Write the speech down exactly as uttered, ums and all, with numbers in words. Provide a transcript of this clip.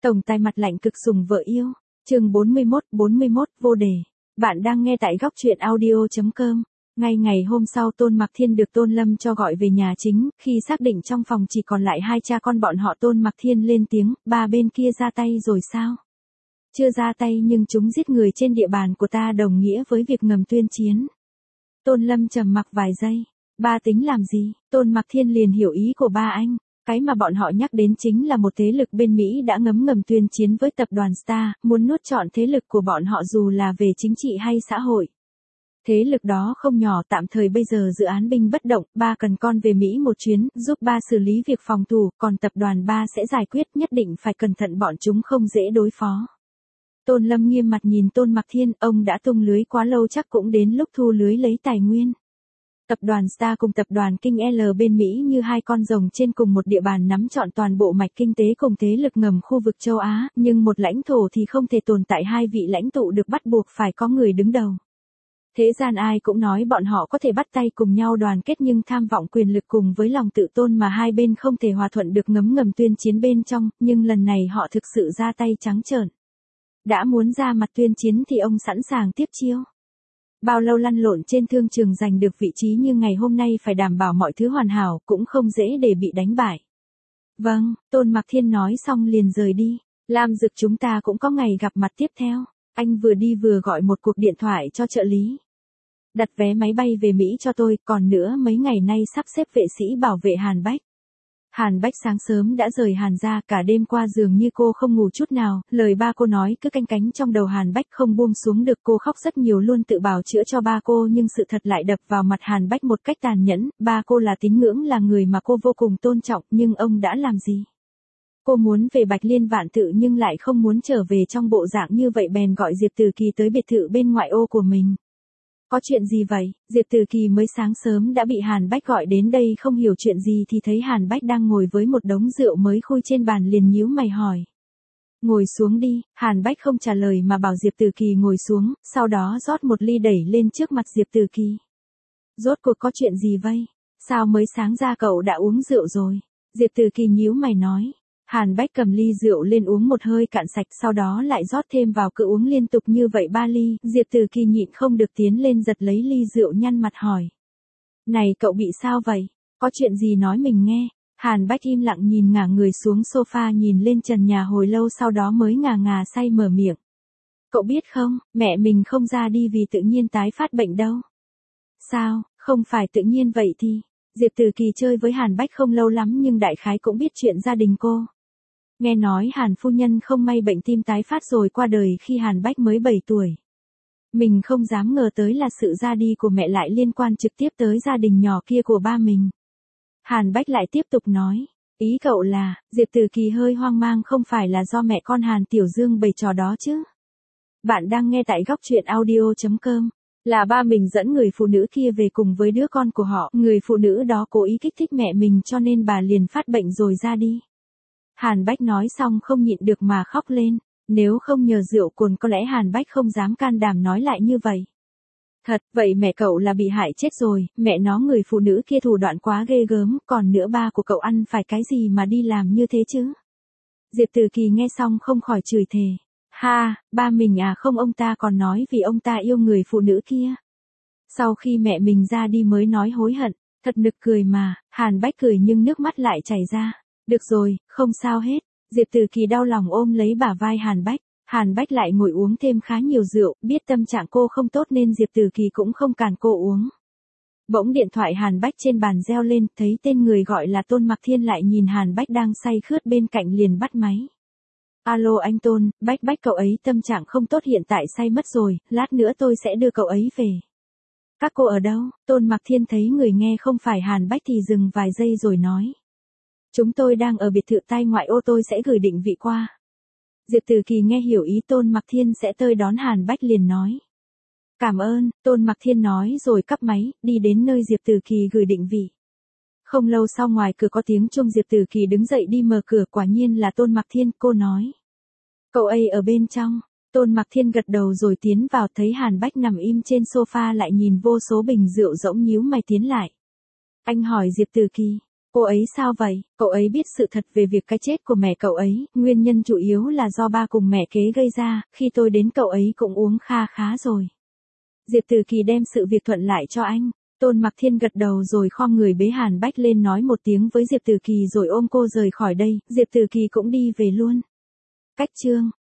Tổng tài mặt lạnh cực sủng vợ yêu. Chương bốn mươi mốt, bốn mươi mốt vô đề. Bạn đang nghe tại góc truyện audio chấm com. Ngay ngày hôm sau Tôn Mặc Thiên được Tôn Lâm cho gọi về nhà chính, khi xác định trong phòng chỉ còn lại hai cha con bọn họ, Tôn Mặc Thiên lên tiếng, ba bên kia ra tay rồi sao? Chưa ra tay nhưng chúng giết người trên địa bàn của ta đồng nghĩa với việc ngầm tuyên chiến. Tôn Lâm trầm mặc vài giây. Ba tính làm gì? Tôn Mặc Thiên liền hiểu ý của ba anh. Cái mà bọn họ nhắc đến chính là một thế lực bên Mỹ đã ngấm ngầm tuyên chiến với tập đoàn Star, muốn nuốt trọn thế lực của bọn họ dù là về chính trị hay xã hội. Thế lực đó không nhỏ, tạm thời bây giờ dự án binh bất động, ba cần con về Mỹ một chuyến, giúp ba xử lý việc phòng thủ, còn tập đoàn ba sẽ giải quyết, nhất định phải cẩn thận, bọn chúng không dễ đối phó. Tôn Lâm nghiêm mặt nhìn Tôn Mặc Thiên, ông đã tung lưới quá lâu, chắc cũng đến lúc thu lưới lấy tài nguyên. Tập đoàn Star cùng tập đoàn King L bên Mỹ như hai con rồng trên cùng một địa bàn, nắm trọn toàn bộ mạch kinh tế cùng thế lực ngầm khu vực châu Á, nhưng một lãnh thổ thì không thể tồn tại hai vị lãnh tụ được, bắt buộc phải có người đứng đầu. Thế gian ai cũng nói bọn họ có thể bắt tay cùng nhau đoàn kết, nhưng tham vọng quyền lực cùng với lòng tự tôn mà hai bên không thể hòa thuận được, ngấm ngầm tuyên chiến bên trong, nhưng lần này họ thực sự ra tay trắng trợn. Đã muốn ra mặt tuyên chiến thì ông sẵn sàng tiếp chiêu. Bao lâu lăn lộn trên thương trường giành được vị trí như ngày hôm nay, phải đảm bảo mọi thứ hoàn hảo, cũng không dễ để bị đánh bại. Vâng, Tôn Mặc Thiên nói xong liền rời đi. Lam Dực, chúng ta cũng có ngày gặp mặt tiếp theo. Anh vừa đi vừa gọi một cuộc điện thoại cho trợ lý. Đặt vé máy bay về Mỹ cho tôi, còn nữa mấy ngày nay sắp xếp vệ sĩ bảo vệ Hàn Bách. Hàn Bách sáng sớm đã rời Hàn ra, cả đêm qua dường như cô không ngủ chút nào, lời ba cô nói cứ canh cánh trong đầu Hàn Bách không buông xuống được, cô khóc rất nhiều luôn tự bào chữa cho ba cô, nhưng sự thật lại đập vào mặt Hàn Bách một cách tàn nhẫn. Ba cô là tín ngưỡng, là người mà cô vô cùng tôn trọng, nhưng ông đã làm gì? Cô muốn về Bạch Liên Vạn Tự nhưng lại không muốn trở về trong bộ dạng như vậy, bèn gọi Diệp Từ Kỳ tới biệt thự bên ngoại ô của mình. Có chuyện gì vậy? Diệp Từ Kỳ mới sáng sớm đã bị Hàn Bách gọi đến đây, không hiểu chuyện gì thì thấy Hàn Bách đang ngồi với một đống rượu mới khui trên bàn, liền nhíu mày hỏi. Ngồi xuống đi. Hàn Bách không trả lời mà bảo Diệp Từ Kỳ ngồi xuống, sau đó rót một ly đẩy lên trước mặt Diệp Từ Kỳ. Rốt cuộc có chuyện gì vậy? Sao mới sáng ra cậu đã uống rượu rồi? Diệp Từ Kỳ nhíu mày nói. Hàn Bách cầm ly rượu lên uống một hơi cạn sạch, sau đó lại rót thêm vào, cứ uống liên tục như vậy ba ly. Diệp Từ Kỳ nhịn không được tiến lên giật lấy ly rượu, nhăn mặt hỏi. Này cậu bị sao vậy? Có chuyện gì nói mình nghe. Hàn Bách im lặng nhìn ngả người xuống sofa, nhìn lên trần nhà hồi lâu, sau đó mới ngà ngà say mở miệng. Cậu biết không, mẹ mình không ra đi vì tự nhiên tái phát bệnh đâu. Sao, không phải tự nhiên vậy thì... Diệp Từ Kỳ chơi với Hàn Bách không lâu lắm nhưng đại khái cũng biết chuyện gia đình cô. Nghe nói Hàn phu nhân không may bệnh tim tái phát rồi qua đời khi Hàn Bách mới bảy tuổi. Mình không dám ngờ tới là sự ra đi của mẹ lại liên quan trực tiếp tới gia đình nhỏ kia của ba mình. Hàn Bách lại tiếp tục nói, ý cậu là, Diệp Từ Kỳ hơi hoang mang, không phải là do mẹ con Hàn Tiểu Dương bày trò đó chứ? Bạn đang nghe tại góc truyện audio chấm com. Là ba mình dẫn người phụ nữ kia về cùng với đứa con của họ, người phụ nữ đó cố ý kích thích mẹ mình cho nên bà liền phát bệnh rồi ra đi. Hàn Bách nói xong không nhịn được mà khóc lên, nếu không nhờ rượu cồn có lẽ Hàn Bách không dám can đảm nói lại như vậy. Thật, vậy mẹ cậu là bị hại chết rồi, mẹ nó, người phụ nữ kia thủ đoạn quá ghê gớm, còn nữa ba của cậu ăn phải cái gì mà đi làm như thế chứ? Diệp Từ Kỳ nghe xong không khỏi chửi thề. Ha, ba mình à? Không, ông ta còn nói vì ông ta yêu người phụ nữ kia. Sau khi mẹ mình ra đi mới nói hối hận, thật nực cười mà. Hàn Bách cười nhưng nước mắt lại chảy ra. Được rồi, không sao hết. Diệp Từ Kỳ đau lòng ôm lấy bả vai Hàn Bách. Hàn Bách lại ngồi uống thêm khá nhiều rượu, biết tâm trạng cô không tốt nên Diệp Từ Kỳ cũng không cản cô uống. Bỗng điện thoại Hàn Bách trên bàn reo lên, thấy tên người gọi là Tôn Mặc Thiên, lại nhìn Hàn Bách đang say khướt bên cạnh liền bắt máy. Alo anh Tôn, Bách Bách, cậu ấy tâm trạng không tốt, hiện tại say mất rồi, lát nữa tôi sẽ đưa cậu ấy về. Các cô ở đâu? Tôn Mặc Thiên thấy người nghe không phải Hàn Bách thì dừng vài giây rồi nói. Chúng tôi đang ở biệt thự tai ngoại ô, tôi sẽ gửi định vị qua. Diệp Từ Kỳ nghe hiểu ý Tôn Mặc Thiên sẽ tới đón Hàn Bách liền nói. Cảm ơn, Tôn Mặc Thiên nói rồi cắp máy, đi đến nơi Diệp Từ Kỳ gửi định vị. Không lâu sau ngoài cửa có tiếng chuông, Diệp Từ Kỳ đứng dậy đi mở cửa, quả nhiên là Tôn Mặc Thiên, cô nói. Cậu ấy ở bên trong. Tôn Mặc Thiên gật đầu rồi tiến vào, thấy Hàn Bách nằm im trên sofa lại nhìn vô số bình rượu rỗng, nhíu mày tiến lại. Anh hỏi Diệp Từ Kỳ, Cô ấy sao vậy? Cậu ấy biết sự thật về việc cái chết của mẹ cậu ấy, nguyên nhân chủ yếu là do ba cùng mẹ kế gây ra, khi tôi đến cậu ấy cũng uống kha khá rồi. Diệp Từ Kỳ đem sự việc thuận lại cho anh. Tôn Mặc Thiên gật đầu rồi khom người bế Hàn Bách lên nói một tiếng với Diệp Từ Kỳ rồi ôm cô rời khỏi đây, Diệp Từ Kỳ cũng đi về luôn. Cách chương